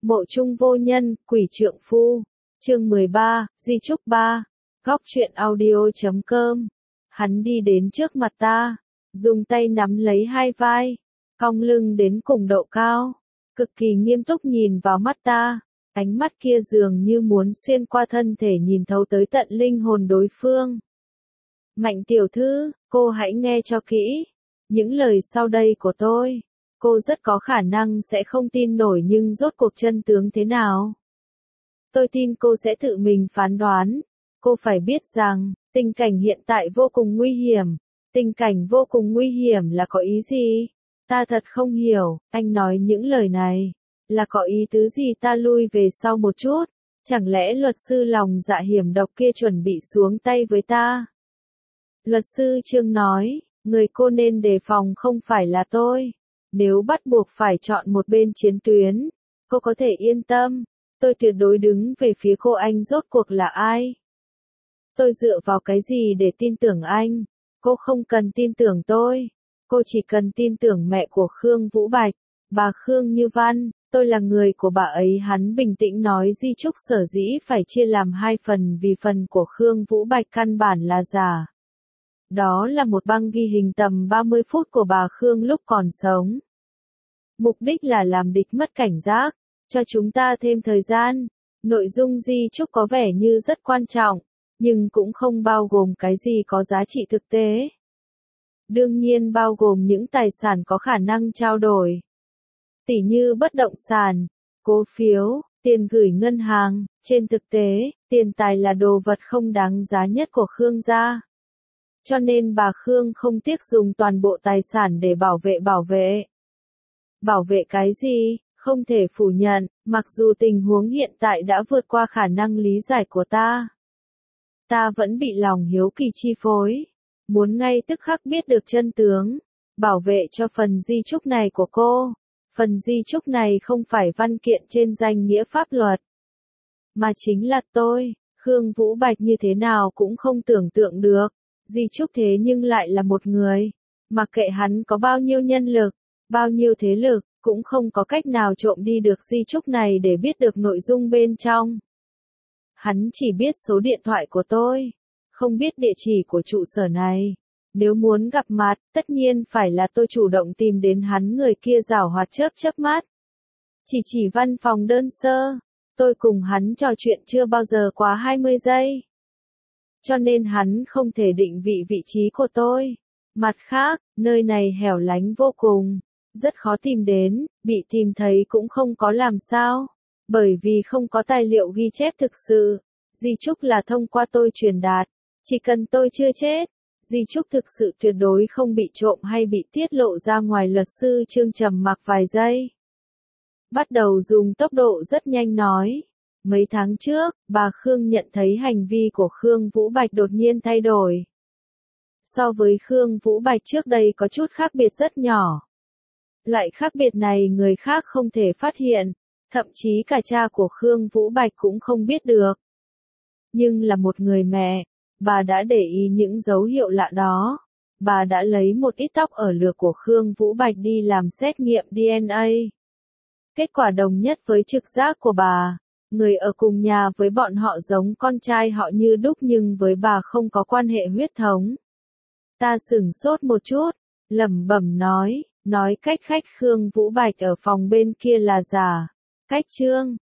Mộ chung vô nhân, quỷ trượng phu. Chương 13, di trúc 3. Góc truyện audio.com. Hắn đi đến trước mặt ta, dùng tay nắm lấy hai vai, cong lưng đến cùng độ cao, cực kỳ nghiêm túc nhìn vào mắt ta, ánh mắt kia dường như muốn xuyên qua thân thể nhìn thấu tới tận linh hồn đối phương. Mạnh tiểu thư, cô hãy nghe cho kỹ. Những lời sau đây của tôi, cô rất có khả năng sẽ không tin nổi, nhưng rốt cuộc chân tướng thế nào? Tôi tin cô sẽ tự mình phán đoán. Cô phải biết rằng, tình cảnh hiện tại vô cùng nguy hiểm. Tình cảnh vô cùng nguy hiểm là có ý gì? Ta thật không hiểu, anh nói những lời này, là có ý tứ gì? Ta lui về sau một chút, chẳng lẽ luật sư lòng dạ hiểm độc kia chuẩn bị xuống tay với ta? Luật sư Trương nói, người cô nên đề phòng không phải là tôi. Nếu bắt buộc phải chọn một bên chiến tuyến, cô có thể yên tâm, tôi tuyệt đối đứng về phía cô. Anh rốt cuộc là ai? Tôi dựa vào cái gì để tin tưởng anh? Cô không cần tin tưởng tôi, cô chỉ cần tin tưởng mẹ của Khương Vũ Bạch, bà Khương Như Văn. Tôi là người của bà ấy. Hắn bình tĩnh nói, di chúc sở dĩ phải chia làm hai phần vì phần của Khương Vũ Bạch căn bản là giả. Đó là một băng ghi hình tầm 30 phút của bà Khương lúc còn sống. Mục đích là làm địch mất cảnh giác, cho chúng ta thêm thời gian. Nội dung di chúc có vẻ như rất quan trọng, nhưng cũng không bao gồm cái gì có giá trị thực tế. Đương nhiên bao gồm những tài sản có khả năng trao đổi, tỉ như bất động sản, cổ phiếu, tiền gửi ngân hàng. Trên thực tế, tiền tài là đồ vật không đáng giá nhất của Khương gia. Cho nên bà Khương không tiếc dùng toàn bộ tài sản để bảo vệ. Bảo vệ cái gì? Không thể phủ nhận, mặc dù tình huống hiện tại đã vượt qua khả năng lý giải của ta. Ta vẫn bị lòng hiếu kỳ chi phối, muốn ngay tức khắc biết được chân tướng, bảo vệ cho phần di chúc này của cô. Phần di chúc này không phải văn kiện trên danh nghĩa pháp luật, mà chính là tôi. Khương Vũ Bạch như thế nào cũng không tưởng tượng được, di chúc thế nhưng lại là một người, mặc kệ hắn có bao nhiêu nhân lực, bao nhiêu thế lực, cũng không có cách nào trộm đi được di chúc này để biết được nội dung bên trong. Hắn chỉ biết số điện thoại của tôi, không biết địa chỉ của trụ sở này. Nếu muốn gặp mặt, tất nhiên phải là tôi chủ động tìm đến hắn. Người kia giảo hoạt chớp mắt. Chỉ văn phòng đơn sơ, tôi cùng hắn trò chuyện chưa bao giờ quá 20 giây. Cho nên hắn không thể định vị trí của tôi. Mặt khác, nơi này hẻo lánh vô cùng, rất khó tìm đến, bị tìm thấy cũng không có làm sao, bởi vì không có tài liệu ghi chép thực sự. Di chúc là thông qua tôi truyền đạt, chỉ cần tôi chưa chết, di chúc thực sự tuyệt đối không bị trộm hay bị tiết lộ ra ngoài. Luật sư Trương trầm mặc vài giây, bắt đầu dùng tốc độ rất nhanh nói. Mấy tháng trước, bà Khương nhận thấy hành vi của Khương Vũ Bạch đột nhiên thay đổi. So với Khương Vũ Bạch trước đây có chút khác biệt rất nhỏ. Loại khác biệt này người khác không thể phát hiện, thậm chí cả cha của Khương Vũ Bạch cũng không biết được. Nhưng là một người mẹ, bà đã để ý những dấu hiệu lạ đó. Bà đã lấy một ít tóc ở lược của Khương Vũ Bạch đi làm xét nghiệm DNA. Kết quả đồng nhất với trực giác của bà. Người ở cùng nhà với bọn họ giống con trai họ như đúc, nhưng với bà không có quan hệ huyết thống. Ta sửng sốt một chút, lẩm bẩm nói cách khách Khương Vũ Bạch ở phòng bên kia là giả. Cách Trương,